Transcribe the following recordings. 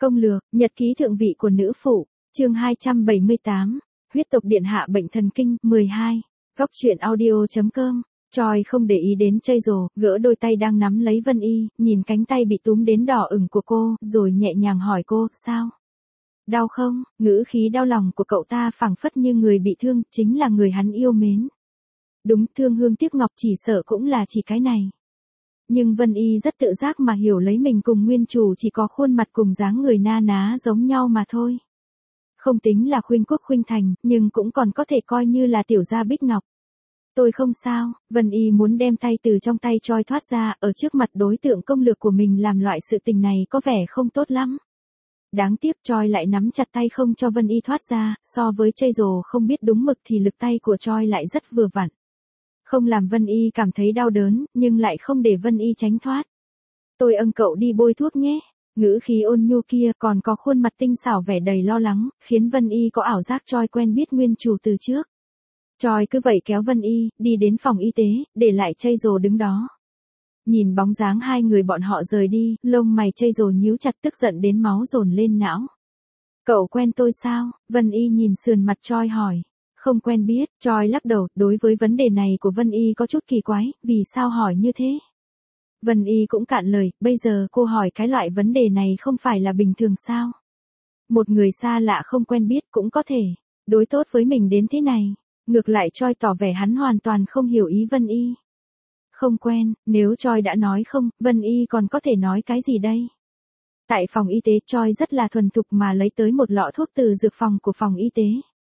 Công lược, nhật ký thượng vị của nữ phụ, chương 278, huyết tộc điện hạ bệnh thần kinh, 12, góc truyện audio.com. Choi không để ý đến Chaezo, gỡ đôi tay đang nắm lấy Vân Y, nhìn cánh tay bị túm đến đỏ ửng của cô, rồi nhẹ nhàng hỏi cô, sao? Đau không? Ngữ khí đau lòng của cậu ta phảng phất như người bị thương, chính là người hắn yêu mến. Đúng, thương hương tiếc ngọc chỉ sợ cũng là chỉ cái này. Nhưng Vân Y rất tự giác mà hiểu lấy mình cùng nguyên chủ chỉ có khuôn mặt cùng dáng người na ná giống nhau mà thôi. Không tính là khuynh quốc khuynh thành, nhưng cũng còn có thể coi như là tiểu gia bích ngọc. Tôi không sao, Vân Y muốn đem tay từ trong tay Choi thoát ra, ở trước mặt đối tượng công lược của mình làm loại sự tình này có vẻ không tốt lắm. Đáng tiếc Choi lại nắm chặt tay không cho Vân Y thoát ra, so với Chaezo không biết đúng mực thì lực tay của Choi lại rất vừa vặn. Không làm Vân Y cảm thấy đau đớn, nhưng lại không để Vân Y tránh thoát. Tôi cậu đi bôi thuốc nhé. Ngữ khí ôn nhu kia còn có khuôn mặt tinh xảo vẻ đầy lo lắng, khiến Vân Y có ảo giác Choi quen biết nguyên chủ từ trước. Choi cứ vậy kéo Vân Y, đi đến phòng y tế, để lại Chaezo đứng đó. Nhìn bóng dáng hai người bọn họ rời đi, lông mày Chaezo nhíu chặt tức giận đến máu dồn lên não. Cậu quen tôi sao? Vân Y nhìn sườn mặt Choi hỏi. Không quen biết, Choi lắc đầu, đối với vấn đề này của Vân Y có chút kỳ quái, vì sao hỏi như thế? Vân Y cũng cạn lời, bây giờ cô hỏi cái loại vấn đề này không phải là bình thường sao? Một người xa lạ không quen biết cũng có thể đối tốt với mình đến thế này. Ngược lại Choi tỏ vẻ hắn hoàn toàn không hiểu ý Vân Y. Không quen, nếu Choi đã nói không, Vân Y còn có thể nói cái gì đây? Tại phòng y tế Choi rất là thuần thục mà lấy tới một lọ thuốc từ dược phòng của phòng y tế.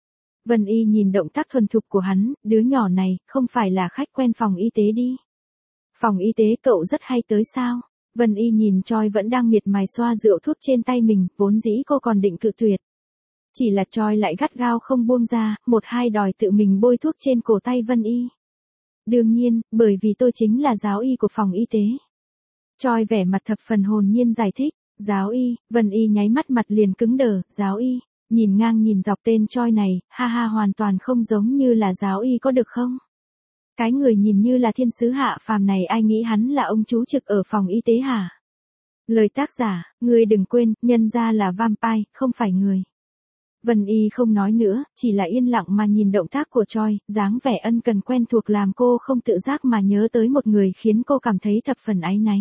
Vân Y nhìn động tác thuần thục của hắn, đứa nhỏ này, không phải là khách quen phòng y tế đi. Phòng y tế cậu rất hay tới sao? Vân Y nhìn Choi vẫn đang miệt mài xoa rượu thuốc trên tay mình, vốn dĩ cô còn định cự tuyệt. Chỉ là Choi lại gắt gao không buông ra, một hai đòi tự mình bôi thuốc trên cổ tay Vân Y. Đương nhiên, bởi vì tôi chính là giáo y của phòng y tế. Choi vẻ mặt thập phần hồn nhiên giải thích, giáo y, Vân Y nháy mắt mặt liền cứng đờ, giáo y. Nhìn ngang nhìn dọc tên Choi này, ha ha hoàn toàn không giống như là giáo y có được không? Cái người nhìn như là thiên sứ hạ phàm này ai nghĩ hắn là ông chú trực ở phòng y tế hả? Lời tác giả, ngươi đừng quên, nhân ra là vampire, không phải người. Vân Y không nói nữa, chỉ là yên lặng mà nhìn động tác của Choi, dáng vẻ ân cần quen thuộc làm cô không tự giác mà nhớ tới một người khiến cô cảm thấy thập phần áy náy.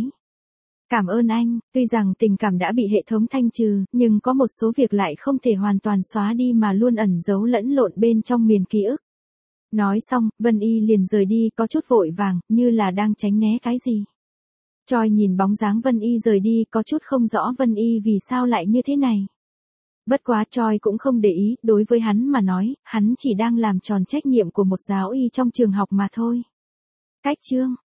Cảm ơn anh, tuy rằng tình cảm đã bị hệ thống thanh trừ, nhưng có một số việc lại không thể hoàn toàn xóa đi mà luôn ẩn giấu lẫn lộn bên trong miền ký ức. Nói xong, Vân Y liền rời đi có chút vội vàng, như là đang tránh né cái gì. Choi nhìn bóng dáng Vân Y rời đi có chút không rõ Vân Y vì sao lại như thế này. Bất quá Choi cũng không để ý, đối với hắn mà nói, hắn chỉ đang làm tròn trách nhiệm của một giáo y trong trường học mà thôi. Cách chương